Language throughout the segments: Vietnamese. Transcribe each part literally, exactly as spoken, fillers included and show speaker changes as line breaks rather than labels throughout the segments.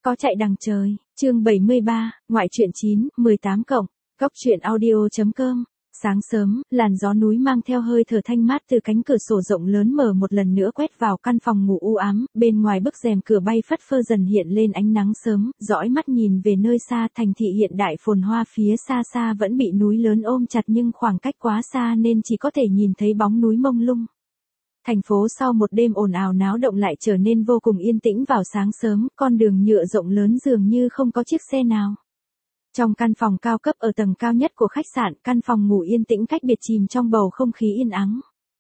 Có chạy đằng trời, chương bảy mươi ba, ngoại truyện chín, mười tám cộng, góc truyện audio.com. Sáng sớm, làn gió núi mang theo hơi thở thanh mát từ cánh cửa sổ rộng lớn mở một lần nữa quét vào căn phòng ngủ u ám, bên ngoài bức rèm cửa bay phất phơ dần hiện lên ánh nắng sớm, dõi mắt nhìn về nơi xa thành thị hiện đại phồn hoa phía xa xa vẫn bị núi lớn ôm chặt nhưng khoảng cách quá xa nên chỉ có thể nhìn thấy bóng núi mông lung. Thành phố sau một đêm ồn ào náo động lại trở nên vô cùng yên tĩnh vào sáng sớm, con đường nhựa rộng lớn dường như không có chiếc xe nào. Trong căn phòng cao cấp ở tầng cao nhất của khách sạn, căn phòng ngủ yên tĩnh cách biệt chìm trong bầu không khí yên ắng.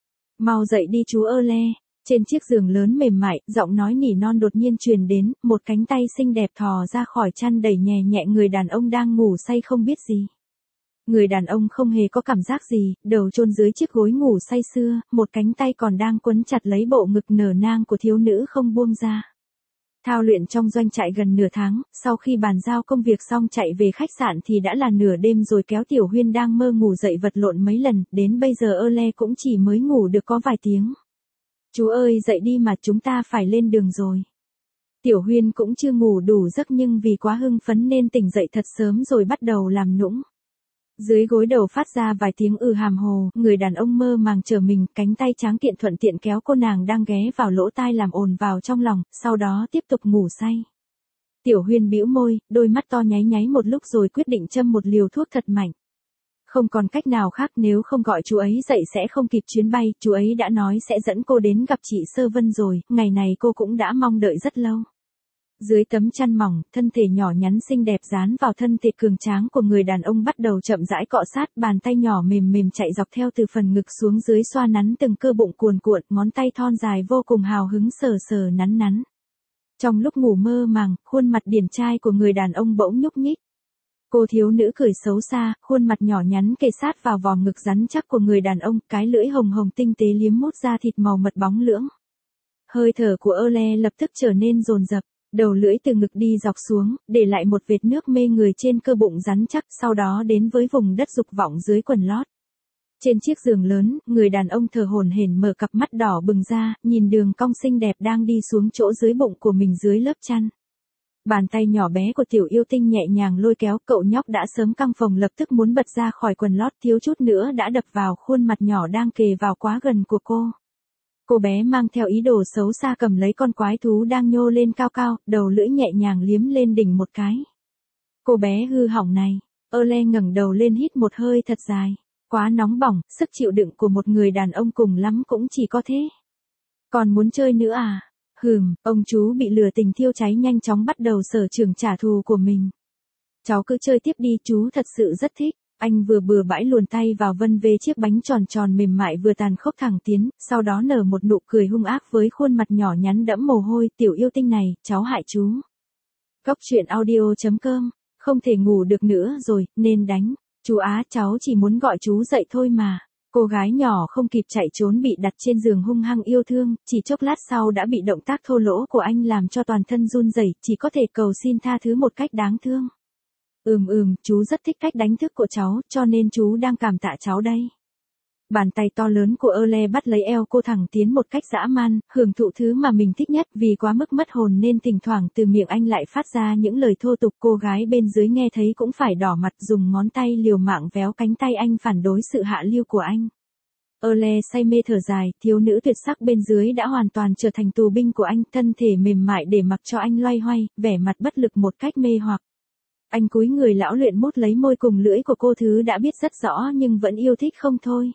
Mau dậy đi chú ơ le. Trên chiếc giường lớn mềm mại, giọng nói nỉ non đột nhiên truyền đến, một cánh tay xinh đẹp thò ra khỏi chăn đẩy nhẹ nhẹ người đàn ông đang ngủ say không biết gì. Người đàn ông không hề có cảm giác gì, đầu chôn dưới chiếc gối ngủ say sưa, một cánh tay còn đang quấn chặt lấy bộ ngực nở nang của thiếu nữ không buông ra. Thao luyện trong doanh trại gần nửa tháng, sau khi bàn giao công việc xong chạy về khách sạn thì đã là nửa đêm rồi, kéo Tiểu Huyên đang mơ ngủ dậy vật lộn mấy lần, đến bây giờ ơ le cũng chỉ mới ngủ được có vài tiếng. Chú ơi dậy đi mà, chúng ta phải lên đường rồi. Tiểu Huyên cũng chưa ngủ đủ giấc nhưng vì quá hưng phấn nên tỉnh dậy thật sớm rồi bắt đầu làm nũng. Dưới gối đầu phát ra vài tiếng ừ hàm hồ, người đàn ông mơ màng trở mình, cánh tay tráng kiện thuận tiện kéo cô nàng đang ghé vào lỗ tai làm ồn vào trong lòng, sau đó tiếp tục ngủ say. Tiểu Huyên bĩu môi, đôi mắt to nháy nháy một lúc rồi quyết định châm một liều thuốc thật mạnh. Không còn cách nào khác, nếu không gọi chú ấy dậy sẽ không kịp chuyến bay, chú ấy đã nói sẽ dẫn cô đến gặp chị Sơ Vân rồi, ngày này cô cũng đã mong đợi rất lâu. Dưới tấm chăn mỏng, thân thể nhỏ nhắn xinh đẹp dán vào thân thể cường tráng của người đàn ông bắt đầu chậm rãi cọ sát, bàn tay nhỏ mềm mềm chạy dọc theo từ phần ngực xuống dưới xoa nắn từng cơ bụng cuồn cuộn, ngón tay thon dài vô cùng hào hứng sờ sờ nắn nắn. Trong lúc ngủ mơ màng, khuôn mặt điển trai của người đàn ông bỗng nhúc nhích. Cô thiếu nữ cười xấu xa, khuôn mặt nhỏ nhắn kề sát vào vòng ngực rắn chắc của người đàn ông, cái lưỡi hồng hồng tinh tế liếm mút da thịt màu mật bóng lưỡng. Hơi thở của ơ le lập tức trở nên dồn dập. Đầu lưỡi từ ngực đi dọc xuống, để lại một vệt nước mê người trên cơ bụng rắn chắc, sau đó đến với vùng đất dục vọng dưới quần lót. Trên chiếc giường lớn, người đàn ông thở hổn hển mở cặp mắt đỏ bừng ra, nhìn đường cong xinh đẹp đang đi xuống chỗ dưới bụng của mình dưới lớp chăn. Bàn tay nhỏ bé của tiểu yêu tinh nhẹ nhàng lôi kéo, cậu nhóc đã sớm căng phồng lập tức muốn bật ra khỏi quần lót, thiếu chút nữa đã đập vào khuôn mặt nhỏ đang kề vào quá gần của cô. Cô bé mang theo ý đồ xấu xa cầm lấy con quái thú đang nhô lên cao cao, đầu lưỡi nhẹ nhàng liếm lên đỉnh một cái. Cô bé hư hỏng này, ơ le ngẩng đầu lên hít một hơi thật dài. Quá nóng bỏng, sức chịu đựng của một người đàn ông cùng lắm cũng chỉ có thế. Còn muốn chơi nữa à? Hừm, ông chú bị lừa tình thiêu cháy nhanh chóng bắt đầu sở trường trả thù của mình. Cháu cứ chơi tiếp đi, chú thật sự rất thích. Anh vừa bừa bãi luồn tay vào vân về chiếc bánh tròn tròn mềm mại vừa tàn khốc thẳng tiến, sau đó nở một nụ cười hung ác với khuôn mặt nhỏ nhắn đẫm mồ hôi, tiểu yêu tinh này, cháu hại chú. Góc truyện audio.com, không thể ngủ được nữa rồi, nên đánh. Chú Á, cháu chỉ muốn gọi chú dậy thôi mà. Cô gái nhỏ không kịp chạy trốn bị đặt trên giường hung hăng yêu thương, chỉ chốc lát sau đã bị động tác thô lỗ của anh làm cho toàn thân run rẩy, chỉ có thể cầu xin tha thứ một cách đáng thương. Ừm ừm, chú rất thích cách đánh thức của cháu, cho nên chú đang cảm tạ cháu đây. Bàn tay to lớn của ơ le bắt lấy eo cô thẳng tiến một cách dã man, hưởng thụ thứ mà mình thích nhất, vì quá mức mất hồn nên thỉnh thoảng từ miệng anh lại phát ra những lời thô tục, cô gái bên dưới nghe thấy cũng phải đỏ mặt, dùng ngón tay liều mạng véo cánh tay anh phản đối sự hạ lưu của anh. Ơ le say mê thở dài, thiếu nữ tuyệt sắc bên dưới đã hoàn toàn trở thành tù binh của anh, thân thể mềm mại để mặc cho anh loay hoay, vẻ mặt bất lực một cách mê hoặc. Anh cúi người lão luyện mút lấy môi cùng lưỡi của cô, thứ đã biết rất rõ nhưng vẫn yêu thích không thôi.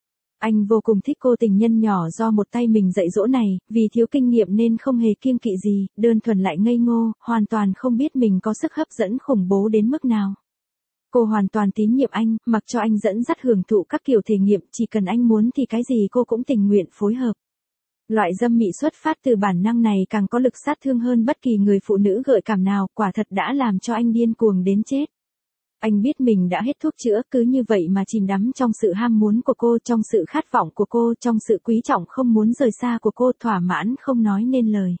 Anh vô cùng thích cô tình nhân nhỏ do một tay mình dạy dỗ này, vì thiếu kinh nghiệm nên không hề kiêng kỵ gì, đơn thuần lại ngây ngô, hoàn toàn không biết mình có sức hấp dẫn khủng bố đến mức nào. Cô hoàn toàn tín nhiệm anh, mặc cho anh dẫn dắt hưởng thụ các kiểu thể nghiệm, chỉ cần anh muốn thì cái gì cô cũng tình nguyện phối hợp. Loại dâm mị xuất phát từ bản năng này càng có lực sát thương hơn bất kỳ người phụ nữ gợi cảm nào, quả thật đã làm cho anh điên cuồng đến chết. Anh biết mình đã hết thuốc chữa, cứ như vậy mà chìm đắm trong sự ham muốn của cô, trong sự khát vọng của cô, trong sự quý trọng không muốn rời xa của cô, thỏa mãn không nói nên lời.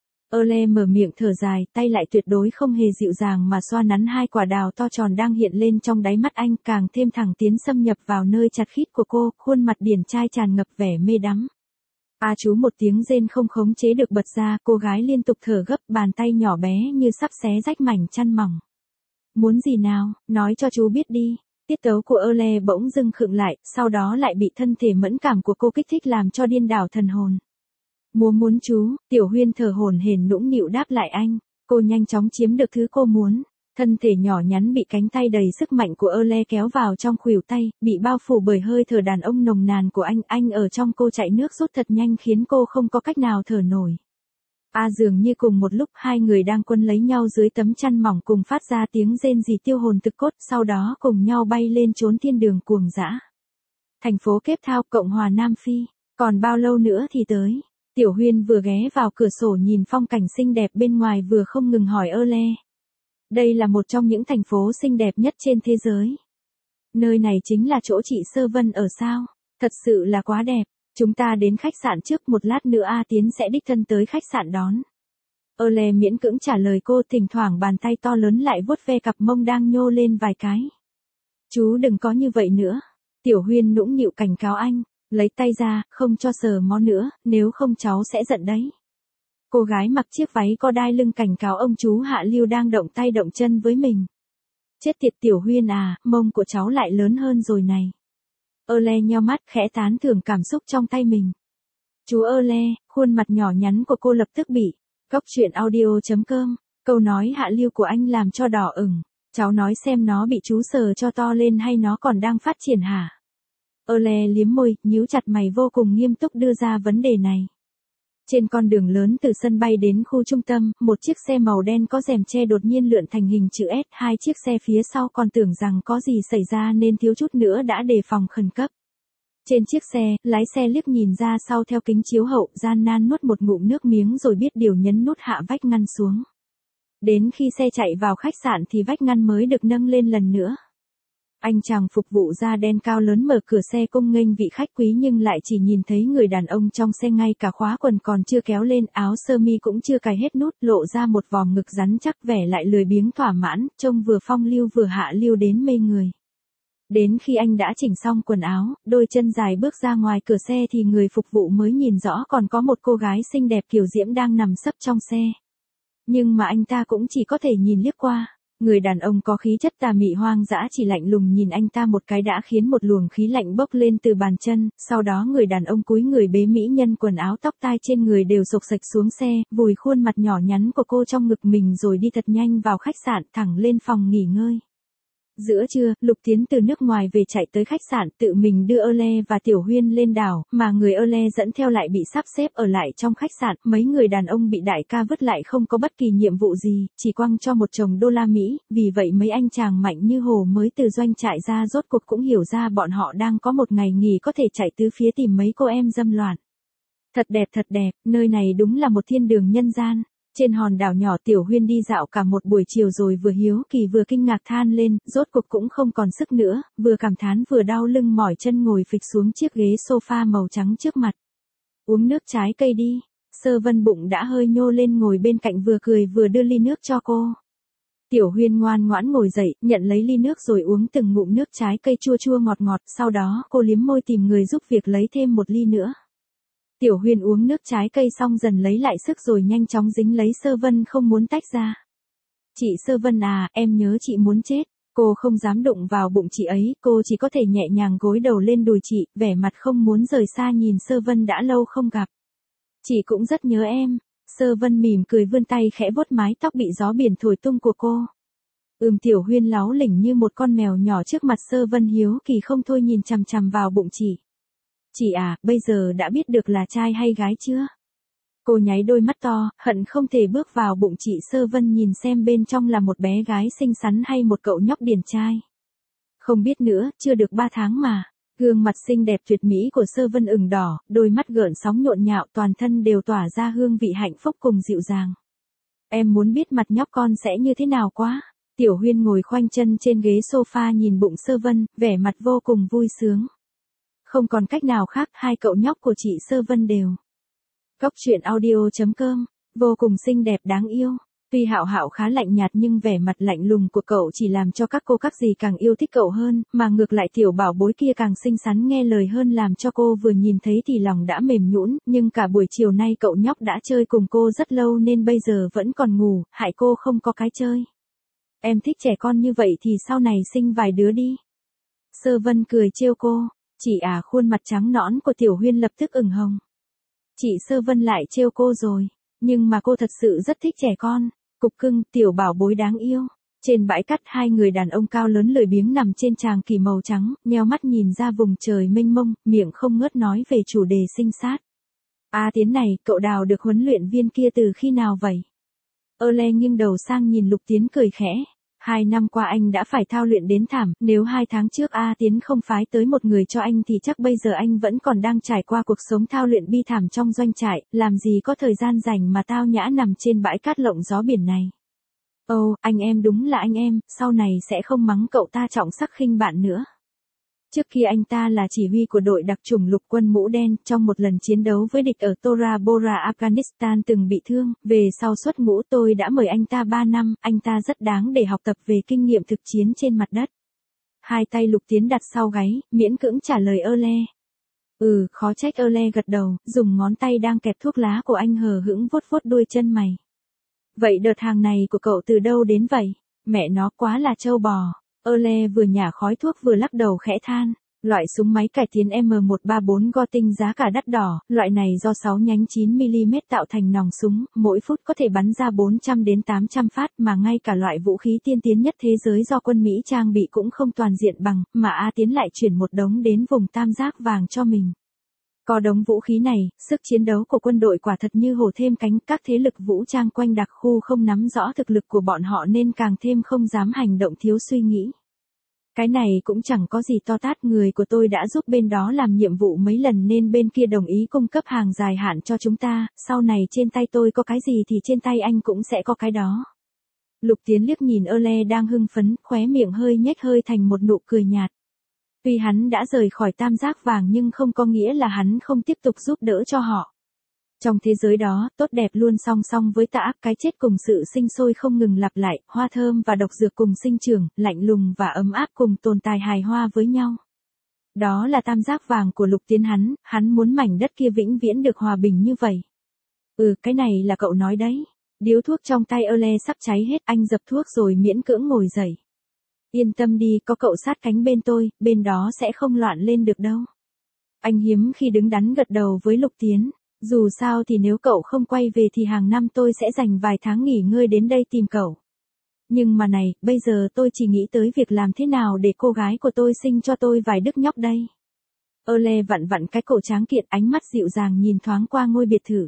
Ơ le mở miệng thở dài, tay lại tuyệt đối không hề dịu dàng mà xoa nắn hai quả đào to tròn đang hiện lên trong đáy mắt anh, càng thêm thẳng tiến xâm nhập vào nơi chặt khít của cô, khuôn mặt điển trai tràn ngập vẻ mê đắm. A chú một tiếng rên không khống chế được bật ra, cô gái liên tục thở gấp, bàn tay nhỏ bé như sắp xé rách mảnh chăn mỏng. Muốn gì nào, nói cho chú biết đi. Tiết tấu của Earle bỗng dưng khựng lại, sau đó lại bị thân thể mẫn cảm của cô kích thích làm cho điên đảo thần hồn. Mua muốn chú, Tiểu Huyên thở hổn hển nũng nịu đáp lại anh. Cô nhanh chóng chiếm được thứ cô muốn. Thân thể nhỏ nhắn bị cánh tay đầy sức mạnh của Earle kéo vào trong khuỷu tay, bị bao phủ bởi hơi thở đàn ông nồng nàn của anh. Anh ở trong cô chạy nước rút thật nhanh khiến cô không có cách nào thở nổi. A dường như cùng một lúc hai người đang quấn lấy nhau dưới tấm chăn mỏng cùng phát ra tiếng rên rỉ tiêu hồn thực cốt, sau đó cùng nhau bay lên trốn thiên đường cuồng dã. Thành phố Cape Town, Cộng hòa Nam Phi, còn bao lâu nữa thì tới? Tiểu Huyên vừa ghé vào cửa sổ nhìn phong cảnh xinh đẹp bên ngoài vừa không ngừng hỏi Earle. Đây là một trong những thành phố xinh đẹp nhất trên thế giới. Nơi này chính là chỗ chị Sơ Vân ở sao? Thật sự là quá đẹp. Chúng ta đến khách sạn trước, một lát nữa A Tiến sẽ đích thân tới khách sạn đón. Earle miễn cưỡng trả lời cô, thỉnh thoảng bàn tay to lớn lại vuốt ve cặp mông đang nhô lên vài cái. Chú đừng có như vậy nữa. Tiểu Huyên nũng nịu cảnh cáo anh, lấy tay ra, không cho sờ mó nữa, nếu không cháu sẽ giận đấy. Cô gái mặc chiếc váy có đai lưng cảnh cáo ông chú Hạ Lưu đang động tay động chân với mình. Chết tiệt Tiểu Huyên à, mông của cháu lại lớn hơn rồi này. Earle nheo mắt khẽ tán thưởng cảm xúc trong tay mình. Chú Earle, khuôn mặt nhỏ nhắn của cô lập tức bị. Cóc truyện audio chấm com, câu nói Hạ Lưu của anh làm cho đỏ ửng. Cháu nói xem nó bị chú sờ cho to lên hay nó còn đang phát triển hả? Earle liếm môi, nhíu chặt mày vô cùng nghiêm túc đưa ra vấn đề này. Trên con đường lớn từ sân bay đến khu trung tâm, một chiếc xe màu đen có rèm che đột nhiên lượn thành hình chữ S, hai chiếc xe phía sau còn tưởng rằng có gì xảy ra nên thiếu chút nữa đã đề phòng khẩn cấp. Trên chiếc xe, lái xe liếc nhìn ra sau theo kính chiếu hậu, gian nan nuốt một ngụm nước miếng rồi biết điều nhấn nút hạ vách ngăn xuống. Đến khi xe chạy vào khách sạn thì vách ngăn mới được nâng lên lần nữa. Anh chàng phục vụ da đen cao lớn mở cửa xe cung nghênh vị khách quý nhưng lại chỉ nhìn thấy người đàn ông trong xe, ngay cả khóa quần còn chưa kéo lên, áo sơ mi cũng chưa cài hết nút, lộ ra một vòm ngực rắn chắc, vẻ lại lười biếng thỏa mãn, trông vừa phong lưu vừa hạ lưu đến mê người. Đến khi anh đã chỉnh xong quần áo, đôi chân dài bước ra ngoài cửa xe thì người phục vụ mới nhìn rõ còn có một cô gái xinh đẹp kiều diễm đang nằm sấp trong xe. Nhưng mà anh ta cũng chỉ có thể nhìn liếc qua. Người đàn ông có khí chất tà mị hoang dã chỉ lạnh lùng nhìn anh ta một cái đã khiến một luồng khí lạnh bốc lên từ bàn chân, sau đó người đàn ông cúi người bế mỹ nhân quần áo tóc tai trên người đều xộc xệch xuống xe, vùi khuôn mặt nhỏ nhắn của cô trong ngực mình rồi đi thật nhanh vào khách sạn thẳng lên phòng nghỉ ngơi. Giữa trưa, Lục Tiến từ nước ngoài về chạy tới khách sạn tự mình đưa Earle và Tiểu Huyên lên đảo, mà người Earle dẫn theo lại bị sắp xếp ở lại trong khách sạn, mấy người đàn ông bị đại ca vứt lại không có bất kỳ nhiệm vụ gì, chỉ quăng cho một chồng đô la Mỹ, vì vậy mấy anh chàng mạnh như hồ mới từ doanh trại ra rốt cuộc cũng hiểu ra bọn họ đang có một ngày nghỉ có thể chạy tứ phía tìm mấy cô em dâm loạn. Thật đẹp thật đẹp, nơi này đúng là một thiên đường nhân gian. Trên hòn đảo nhỏ Tiểu Huyên đi dạo cả một buổi chiều rồi vừa hiếu kỳ vừa kinh ngạc than lên, rốt cuộc cũng không còn sức nữa, vừa cảm thán vừa đau lưng mỏi chân ngồi phịch xuống chiếc ghế sofa màu trắng trước mặt. Uống nước trái cây đi, Sơ Vân bụng đã hơi nhô lên ngồi bên cạnh vừa cười vừa đưa ly nước cho cô. Tiểu Huyên ngoan ngoãn ngồi dậy, nhận lấy ly nước rồi uống từng ngụm nước trái cây chua chua ngọt ngọt, sau đó cô liếm môi tìm người giúp việc lấy thêm một ly nữa. Tiểu Huyên uống nước trái cây xong dần lấy lại sức rồi nhanh chóng dính lấy Sơ Vân không muốn tách ra. Chị Sơ Vân à, em nhớ chị muốn chết. Cô không dám đụng vào bụng chị ấy, cô chỉ có thể nhẹ nhàng gối đầu lên đùi chị, vẻ mặt không muốn rời xa nhìn Sơ Vân đã lâu không gặp. Chị cũng rất nhớ em. Sơ Vân mỉm cười vươn tay khẽ vuốt mái tóc bị gió biển thổi tung của cô. Ừm Tiểu Huyên láu lỉnh như một con mèo nhỏ trước mặt Sơ Vân hiếu kỳ không thôi nhìn chằm chằm vào bụng chị. Chị à, bây giờ đã biết được là trai hay gái chưa? Cô nháy đôi mắt to, hận không thể bước vào bụng chị Sơ Vân nhìn xem bên trong là một bé gái xinh xắn hay một cậu nhóc điển trai. Không biết nữa, chưa được ba tháng mà. Gương mặt xinh đẹp tuyệt mỹ của Sơ Vân ửng đỏ, đôi mắt gợn sóng nhộn nhạo, toàn thân đều tỏa ra hương vị hạnh phúc cùng dịu dàng. Em muốn biết mặt nhóc con sẽ như thế nào quá. Tiểu Huyên ngồi khoanh chân trên ghế sofa nhìn bụng Sơ Vân, vẻ mặt vô cùng vui sướng. Không còn cách nào khác, hai cậu nhóc của chị Sơ Vân đều. Cóc truyện audio chấm com, vô cùng xinh đẹp đáng yêu. Tuy Hạo Hạo khá lạnh nhạt nhưng vẻ mặt lạnh lùng của cậu chỉ làm cho các cô các dì càng yêu thích cậu hơn, mà ngược lại tiểu bảo bối kia càng xinh xắn nghe lời hơn làm cho cô vừa nhìn thấy thì lòng đã mềm nhũn, nhưng cả buổi chiều nay cậu nhóc đã chơi cùng cô rất lâu nên bây giờ vẫn còn ngủ, hại cô không có cái chơi. Em thích trẻ con như vậy thì sau này sinh vài đứa đi. Sơ Vân cười trêu cô, chị à, khuôn mặt trắng nõn của Tiểu Huyên lập tức ửng hồng. Chị Sơ Vân lại trêu cô rồi, nhưng mà cô thật sự rất thích trẻ con. Cục cưng, tiểu bảo bối đáng yêu. Trên bãi cát hai người đàn ông cao lớn lười biếng nằm trên tràng kỳ màu trắng, nheo mắt nhìn ra vùng trời mênh mông, miệng không ngớt nói về chủ đề sinh sát. A Tiến này, cậu đào được huấn luyện viên kia từ khi nào vậy? Ơ Le nghiêng đầu sang nhìn Lục Tiến cười khẽ. Hai năm qua anh đã phải thao luyện đến thảm, nếu hai tháng trước A Tiến không phái tới một người cho anh thì chắc bây giờ anh vẫn còn đang trải qua cuộc sống thao luyện bi thảm trong doanh trại, làm gì có thời gian rảnh mà tao nhã nằm trên bãi cát lộng gió biển này. Ồ, oh, anh em đúng là anh em, sau này sẽ không mắng cậu ta trọng sắc khinh bạn nữa. Trước kia anh ta là chỉ huy của đội đặc chủng lục quân mũ đen, trong một lần chiến đấu với địch ở Tora Bora Afghanistan từng bị thương, về sau xuất ngũ tôi đã mời anh ta ba năm, anh ta rất đáng để học tập về kinh nghiệm thực chiến trên mặt đất. Hai tay Lục Tiến đặt sau gáy, miễn cưỡng trả lời Ơ Le. Ừ, khó trách. Ơ Le gật đầu, dùng ngón tay đang kẹp thuốc lá của anh hờ hững vuốt vuốt đuôi chân mày. Vậy đợt hàng này của cậu từ đâu đến vậy? Mẹ nó quá là trâu bò. Ơ Le vừa nhả khói thuốc vừa lắc đầu khẽ than. Loại súng máy cải tiến M một ba bốn Gatling giá cả đắt đỏ, loại này do sáu nhánh chín mi li mét tạo thành nòng súng, mỗi phút có thể bắn ra bốn trăm đến tám trăm phát, mà ngay cả loại vũ khí tiên tiến nhất thế giới do quân Mỹ trang bị cũng không toàn diện bằng, mà A Tiến lại chuyển một đống đến vùng tam giác vàng cho mình. Có đống vũ khí này, sức chiến đấu của quân đội quả thật như hổ thêm cánh, các thế lực vũ trang quanh đặc khu không nắm rõ thực lực của bọn họ nên càng thêm không dám hành động thiếu suy nghĩ. Cái này cũng chẳng có gì to tát, người của tôi đã giúp bên đó làm nhiệm vụ mấy lần nên bên kia đồng ý cung cấp hàng dài hạn cho chúng ta, sau này trên tay tôi có cái gì thì trên tay anh cũng sẽ có cái đó. Lục Tiến liếc nhìn Ơ Le đang hưng phấn, khóe miệng hơi nhếch hơi thành một nụ cười nhạt. Tuy hắn đã rời khỏi tam giác vàng nhưng không có nghĩa là hắn không tiếp tục giúp đỡ cho họ. Trong thế giới đó, tốt đẹp luôn song song với tà ác, cái chết cùng sự sinh sôi không ngừng lặp lại, hoa thơm và độc dược cùng sinh trưởng, lạnh lùng và ấm áp cùng tồn tại hài hòa với nhau. Đó là tam giác vàng của Lục Tiến hắn, hắn muốn mảnh đất kia vĩnh viễn được hòa bình như vậy. Ừ, cái này là cậu nói đấy. Điếu thuốc trong tay Ơ Le sắp cháy hết, anh dập thuốc rồi miễn cưỡng ngồi dậy. Yên tâm đi, có cậu sát cánh bên tôi, bên đó sẽ không loạn lên được đâu. Anh hiếm khi đứng đắn gật đầu với Lục Tiến. Dù sao thì nếu cậu không quay về thì hàng năm tôi sẽ dành vài tháng nghỉ ngơi đến đây tìm cậu. Nhưng mà này, bây giờ tôi chỉ nghĩ tới việc làm thế nào để cô gái của tôi sinh cho tôi vài đứa nhóc đây. Ơ Le vặn vặn cái cổ tráng kiện, ánh mắt dịu dàng nhìn thoáng qua ngôi biệt thự.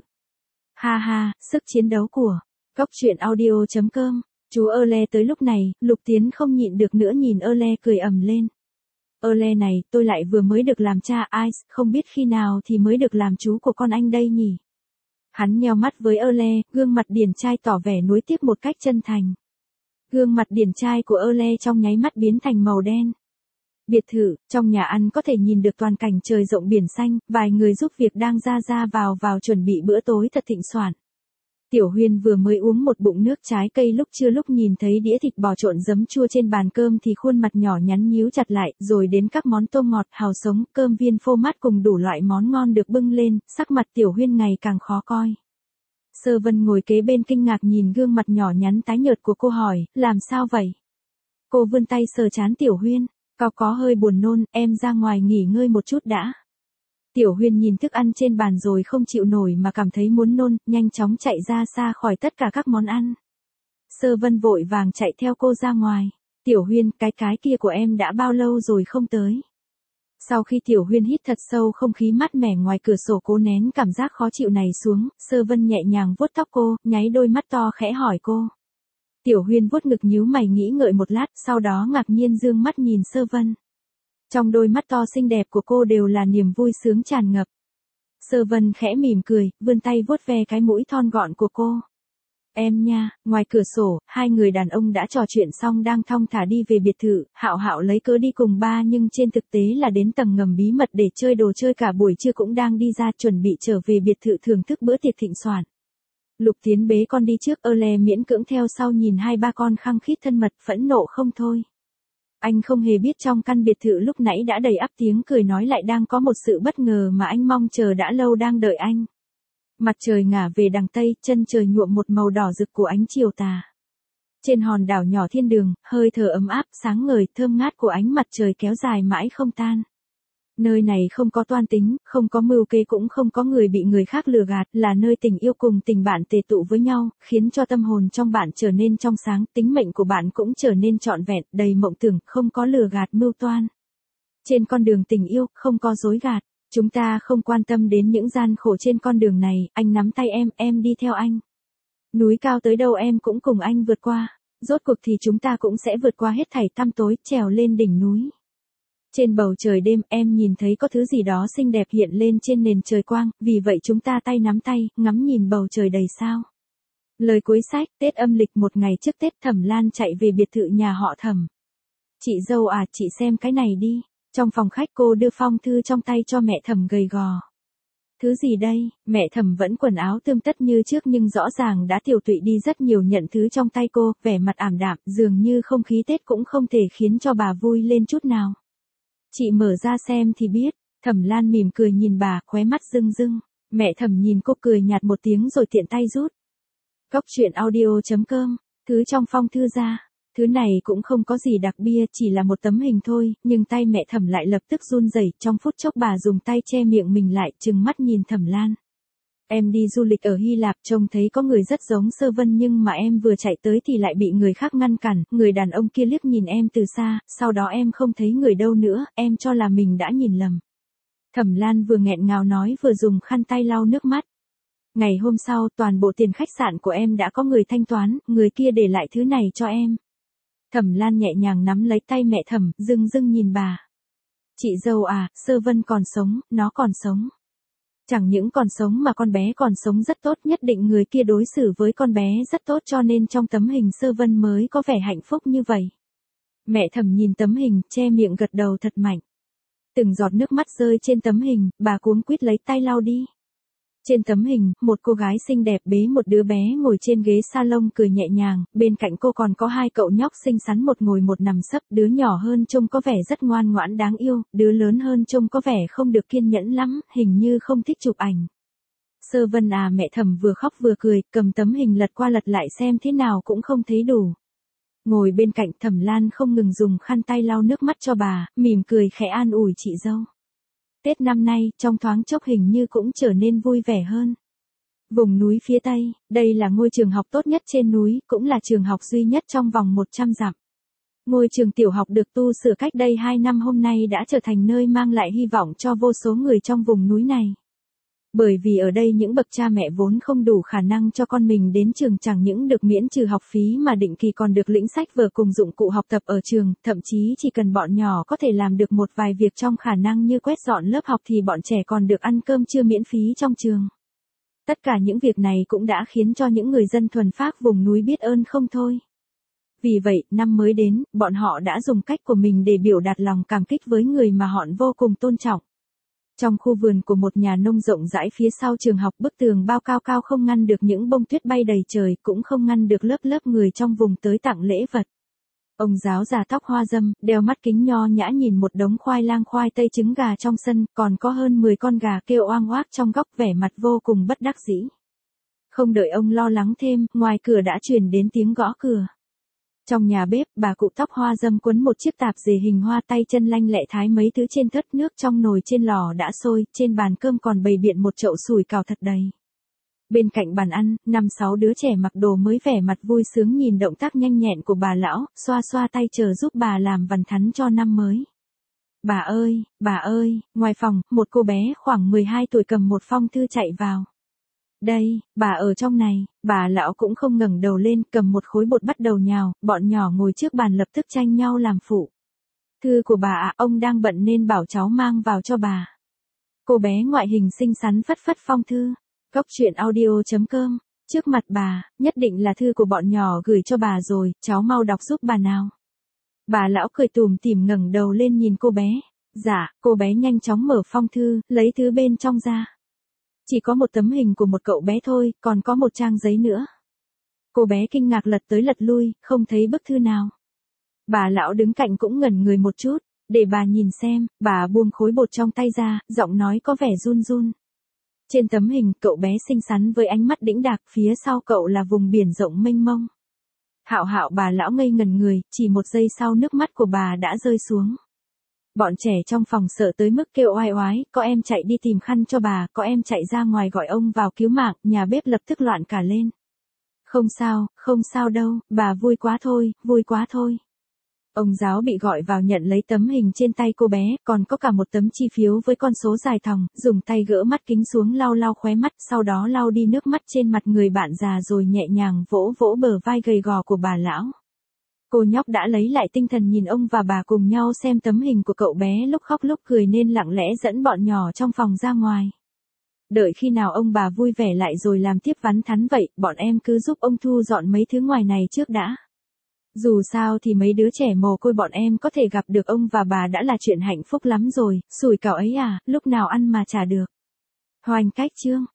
Ha ha, sức chiến đấu của Cóc truyện audio chấm com. Chú Ơ Le tới lúc này, Lục Tiến không nhịn được nữa nhìn Ơ Le cười ầm lên. Ơ Le này, tôi lại vừa mới được làm cha Ice, không biết khi nào thì mới được làm chú của con anh đây nhỉ? Hắn nheo mắt với Ơ Le, gương mặt điển trai tỏ vẻ nuối tiếc một cách chân thành. Gương mặt điển trai của Ơ Le trong nháy mắt biến thành màu đen. Biệt thự, trong nhà ăn có thể nhìn được toàn cảnh trời rộng biển xanh, vài người giúp việc đang ra ra vào vào chuẩn bị bữa tối thật thịnh soạn. Tiểu Huyên vừa mới uống một bụng nước trái cây lúc trưa, lúc nhìn thấy đĩa thịt bò trộn giấm chua trên bàn cơm thì khuôn mặt nhỏ nhắn nhíu chặt lại, rồi đến các món tôm ngọt, hàu sống, cơm viên phô mát cùng đủ loại món ngon được bưng lên, sắc mặt Tiểu Huyên ngày càng khó coi. Sơ Vân ngồi kế bên kinh ngạc nhìn gương mặt nhỏ nhắn tái nhợt của cô hỏi, làm sao vậy? Cô vươn tay sờ trán Tiểu Huyên, có có hơi buồn nôn, em ra ngoài nghỉ ngơi một chút đã. Tiểu Huyên nhìn thức ăn trên bàn rồi không chịu nổi mà cảm thấy muốn nôn, nhanh chóng chạy ra xa khỏi tất cả các món ăn. Sơ Vân vội vàng chạy theo cô ra ngoài. Tiểu Huyên, cái cái kia của em đã bao lâu rồi không tới? Sau khi Tiểu Huyên hít thật sâu không khí mát mẻ ngoài cửa sổ, cố nén cảm giác khó chịu này xuống, Sơ Vân nhẹ nhàng vuốt tóc cô, nháy đôi mắt to khẽ hỏi cô. Tiểu Huyên vuốt ngực nhíu mày nghĩ ngợi một lát, sau đó ngạc nhiên dương mắt nhìn Sơ Vân. Trong đôi mắt to xinh đẹp của cô đều là niềm vui sướng tràn ngập. Sơ Vân khẽ mỉm cười, vươn tay vuốt ve cái mũi thon gọn của cô. Em nha, ngoài cửa sổ, hai người đàn ông đã trò chuyện xong đang thong thả đi về biệt thự, Hạo Hạo lấy cớ đi cùng ba nhưng trên thực tế là đến tầng ngầm bí mật để chơi đồ chơi, cả buổi trưa cũng đang đi ra chuẩn bị trở về biệt thự thưởng thức bữa tiệc thịnh soạn. Lục Tiến bế con đi trước, ơ le miễn cưỡng theo sau nhìn hai ba con khăng khít thân mật, phẫn nộ không thôi. Anh không hề biết trong căn biệt thự lúc nãy đã đầy ắp tiếng cười nói lại đang có một sự bất ngờ mà anh mong chờ đã lâu đang đợi anh. Mặt trời ngả về đằng tây, chân trời nhuộm một màu đỏ rực của ánh chiều tà. Trên hòn đảo nhỏ thiên đường, hơi thở ấm áp, sáng ngời, thơm ngát của ánh mặt trời kéo dài mãi không tan. Nơi này không có toan tính, không có mưu kế, cũng không có người bị người khác lừa gạt, là nơi tình yêu cùng tình bạn tề tụ với nhau, khiến cho tâm hồn trong bạn trở nên trong sáng, tính mệnh của bạn cũng trở nên trọn vẹn, đầy mộng tưởng, không có lừa gạt mưu toan. Trên con đường tình yêu, không có dối gạt, chúng ta không quan tâm đến những gian khổ trên con đường này, anh nắm tay em, em đi theo anh. Núi cao tới đâu em cũng cùng anh vượt qua, rốt cuộc thì chúng ta cũng sẽ vượt qua hết thảy tăm tối, trèo lên đỉnh núi. Trên bầu trời đêm em nhìn thấy có thứ gì đó xinh đẹp hiện lên trên nền trời quang, vì vậy chúng ta tay nắm tay, ngắm nhìn bầu trời đầy sao. Lời cuối sách, Tết âm lịch một ngày trước Tết, Thẩm Lan chạy về biệt thự nhà họ Thẩm. Chị dâu à, chị xem cái này đi. Trong phòng khách cô đưa phong thư trong tay cho mẹ Thẩm gầy gò. Thứ gì đây? Mẹ Thẩm vẫn quần áo tươm tất như trước nhưng rõ ràng đã tiểu tụy đi rất nhiều, nhận thứ trong tay cô, vẻ mặt ảm đạm, dường như không khí Tết cũng không thể khiến cho bà vui lên chút nào. Chị mở ra xem thì biết. Thẩm Lan mỉm cười nhìn bà, khóe mắt rưng rưng. Mẹ Thẩm nhìn cô cười nhạt một tiếng rồi tiện tay rút. Cóc truyện audio chấm com. Thứ trong phong thư ra. Thứ này cũng không có gì đặc biệt, chỉ là một tấm hình thôi, nhưng tay mẹ Thẩm lại lập tức run rẩy. Trong phút chốc bà dùng tay che miệng mình lại, trừng mắt nhìn Thẩm Lan. Em đi du lịch ở Hy Lạp, trông thấy có người rất giống Sơ Vân nhưng mà em vừa chạy tới thì lại bị người khác ngăn cản, người đàn ông kia liếc nhìn em từ xa, sau đó em không thấy người đâu nữa, em cho là mình đã nhìn lầm. Thẩm Lan vừa nghẹn ngào nói vừa dùng khăn tay lau nước mắt. Ngày hôm sau, toàn bộ tiền khách sạn của em đã có người thanh toán, người kia để lại thứ này cho em. Thẩm Lan nhẹ nhàng nắm lấy tay mẹ Thẩm, dưng dưng nhìn bà. Chị dâu à, Sơ Vân còn sống, nó còn sống. Chẳng những còn sống mà con bé còn sống rất tốt, nhất định người kia đối xử với con bé rất tốt cho nên trong tấm hình Sơ Vân mới có vẻ hạnh phúc như vậy. Mẹ Thẩm nhìn tấm hình, che miệng gật đầu thật mạnh. Từng giọt nước mắt rơi trên tấm hình, bà cuống quýt lấy tay lau đi. Trên tấm hình, một cô gái xinh đẹp bế một đứa bé ngồi trên ghế salon cười nhẹ nhàng, bên cạnh cô còn có hai cậu nhóc xinh xắn, một ngồi một nằm sấp, đứa nhỏ hơn trông có vẻ rất ngoan ngoãn đáng yêu, đứa lớn hơn trông có vẻ không được kiên nhẫn lắm, hình như không thích chụp ảnh. Sơ Vân à, mẹ Thẩm vừa khóc vừa cười, cầm tấm hình lật qua lật lại xem thế nào cũng không thấy đủ. Ngồi bên cạnh Thẩm Lan không ngừng dùng khăn tay lau nước mắt cho bà, mỉm cười khẽ an ủi chị dâu. Tết năm nay, trong thoáng chốc hình như cũng trở nên vui vẻ hơn. Vùng núi phía Tây, đây là ngôi trường học tốt nhất trên núi, cũng là trường học duy nhất trong vòng một trăm dặm. Ngôi trường tiểu học được tu sửa cách đây hai năm hôm nay đã trở thành nơi mang lại hy vọng cho vô số người trong vùng núi này. Bởi vì ở đây những bậc cha mẹ vốn không đủ khả năng cho con mình đến trường chẳng những được miễn trừ học phí mà định kỳ còn được lĩnh sách vở cùng dụng cụ học tập ở trường, thậm chí chỉ cần bọn nhỏ có thể làm được một vài việc trong khả năng như quét dọn lớp học thì bọn trẻ còn được ăn cơm trưa miễn phí trong trường. Tất cả những việc này cũng đã khiến cho những người dân thuần phác vùng núi biết ơn không thôi. Vì vậy, năm mới đến, bọn họ đã dùng cách của mình để biểu đạt lòng cảm kích với người mà họ vô cùng tôn trọng. Trong khu vườn của một nhà nông rộng rãi phía sau trường học, bức tường bao cao cao không ngăn được những bông tuyết bay đầy trời, cũng không ngăn được lớp lớp người trong vùng tới tặng lễ vật. Ông giáo già tóc hoa râm, đeo mắt kính nho nhã nhìn một đống khoai lang khoai tây trứng gà trong sân, còn có hơn mười con gà kêu oang oác trong góc, vẻ mặt vô cùng bất đắc dĩ. Không đợi ông lo lắng thêm, ngoài cửa đã truyền đến tiếng gõ cửa. Trong nhà bếp, bà cụ tóc hoa râm quấn một chiếc tạp dề hình hoa, tay chân lanh lẹ thái mấy thứ trên thớt, nước trong nồi trên lò đã sôi, trên bàn cơm còn bày biện một chậu sủi cảo thật đầy. Bên cạnh bàn ăn, năm sáu đứa trẻ mặc đồ mới vẻ mặt vui sướng nhìn động tác nhanh nhẹn của bà lão, xoa xoa tay chờ giúp bà làm vằn thắn cho năm mới. Bà ơi, bà ơi, ngoài phòng, một cô bé khoảng mười hai tuổi cầm một phong thư chạy vào. Đây, bà ở trong này, bà lão cũng không ngẩng đầu lên, cầm một khối bột bắt đầu nhào, bọn nhỏ ngồi trước bàn lập tức tranh nhau làm phụ. Thư của bà ạ, ông đang bận nên bảo cháu mang vào cho bà. Cô bé ngoại hình xinh xắn phất phất phong thư. Cóc truyện audio chấm com. Trước mặt bà, nhất định là thư của bọn nhỏ gửi cho bà rồi, cháu mau đọc giúp bà nào. Bà lão cười tủm tỉm ngẩng đầu lên nhìn cô bé. Dạ, cô bé nhanh chóng mở phong thư, lấy thứ bên trong ra. Chỉ có một tấm hình của một cậu bé thôi, còn có một trang giấy nữa. Cô bé kinh ngạc lật tới lật lui, không thấy bức thư nào. Bà lão đứng cạnh cũng ngẩn người một chút, để bà nhìn xem, bà buông khối bột trong tay ra, giọng nói có vẻ run run. Trên tấm hình, cậu bé xinh xắn với ánh mắt đĩnh đạc, phía sau cậu là vùng biển rộng mênh mông. Hạo Hạo, bà lão ngây ngẩn người, chỉ một giây sau nước mắt của bà đã rơi xuống. Bọn trẻ trong phòng sợ tới mức kêu oai oái, có em chạy đi tìm khăn cho bà, có em chạy ra ngoài gọi ông vào cứu mạng, nhà bếp lập tức loạn cả lên. Không sao, không sao đâu, bà vui quá thôi, vui quá thôi. Ông giáo bị gọi vào nhận lấy tấm hình trên tay cô bé, còn có cả một tấm chi phiếu với con số dài thòng, dùng tay gỡ mắt kính xuống lau lau khóe mắt, sau đó lau đi nước mắt trên mặt người bạn già rồi nhẹ nhàng vỗ vỗ bờ vai gầy gò của bà lão. Cô nhóc đã lấy lại tinh thần nhìn ông và bà cùng nhau xem tấm hình của cậu bé lúc khóc lúc cười nên lặng lẽ dẫn bọn nhỏ trong phòng ra ngoài. Đợi khi nào ông bà vui vẻ lại rồi làm tiếp vắn thắn vậy, bọn em cứ giúp ông thu dọn mấy thứ ngoài này trước đã. Dù sao thì mấy đứa trẻ mồ côi bọn em có thể gặp được ông và bà đã là chuyện hạnh phúc lắm rồi, sủi cảo ấy à, lúc nào ăn mà trả được. Hoành cách chương.